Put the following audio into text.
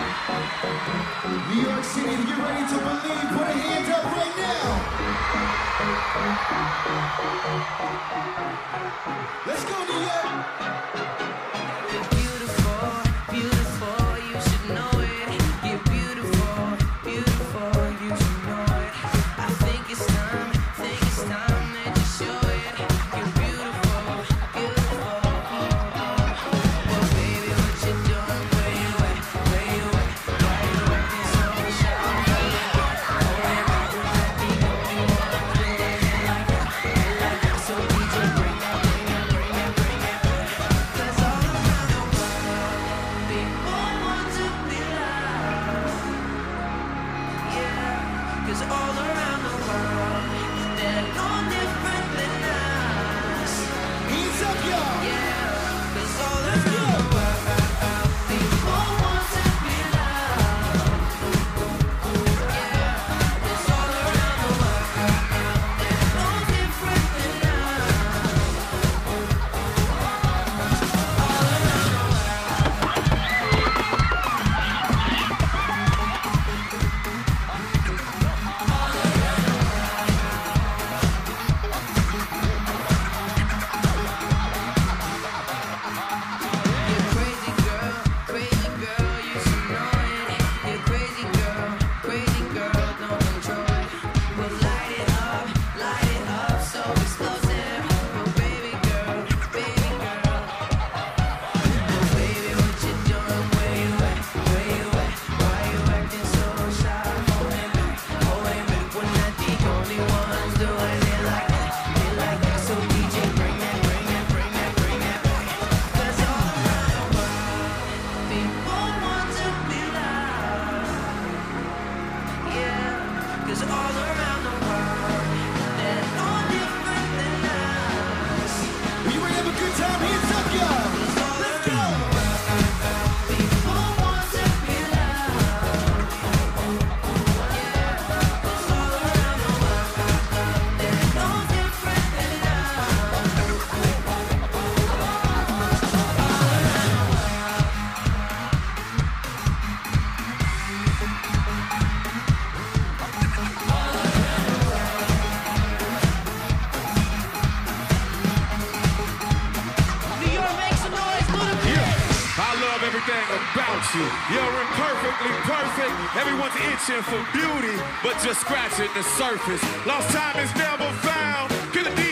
New York City, if you're ready to believe, put a hand up right now. Let's go, New York. You're beautiful, beautiful, you should know it. You're beautiful, beautiful, you should know it. I think it's time that you show it. You're beautiful, beautiful. Well, baby, what you doing? Where you at? Where you at? Why you acting so shy? So DJ, bring that, bring that, bring that, bring that back. 'Cause all around the world, people want to be loved. Yeah, 'cause all around the world, they're no different than us. Hands up, y'all. Yeah, 'cause all around the world, people want to be loved. Yeah, 'cause all around the world, they're no different than us. You're crazy girl, you should know it. You're crazy girl, don't control it. We'll light it up, so explosive. Oh baby girl. Oh baby, what you doing? Where you at? Where you at? Why you acting so shy? Holding back. We're not the only ones doing it like that. So DJ, bring that, bring that, bring that, bring that back. 'Cause all around the world, people want to be loved. Yeah, 'cause all around the world, they're no different than us. Are you ready to have a good time? Hands up, y'all. Let's go. People want to be loved. Yeah, 'cause all around the world, they're no different than us. New York, make some noise, Ludacris. I love everything about you. You're imperfectly perfect. Everyone's itching for beauty, but just scratching the surface. Lost time is never found. Can the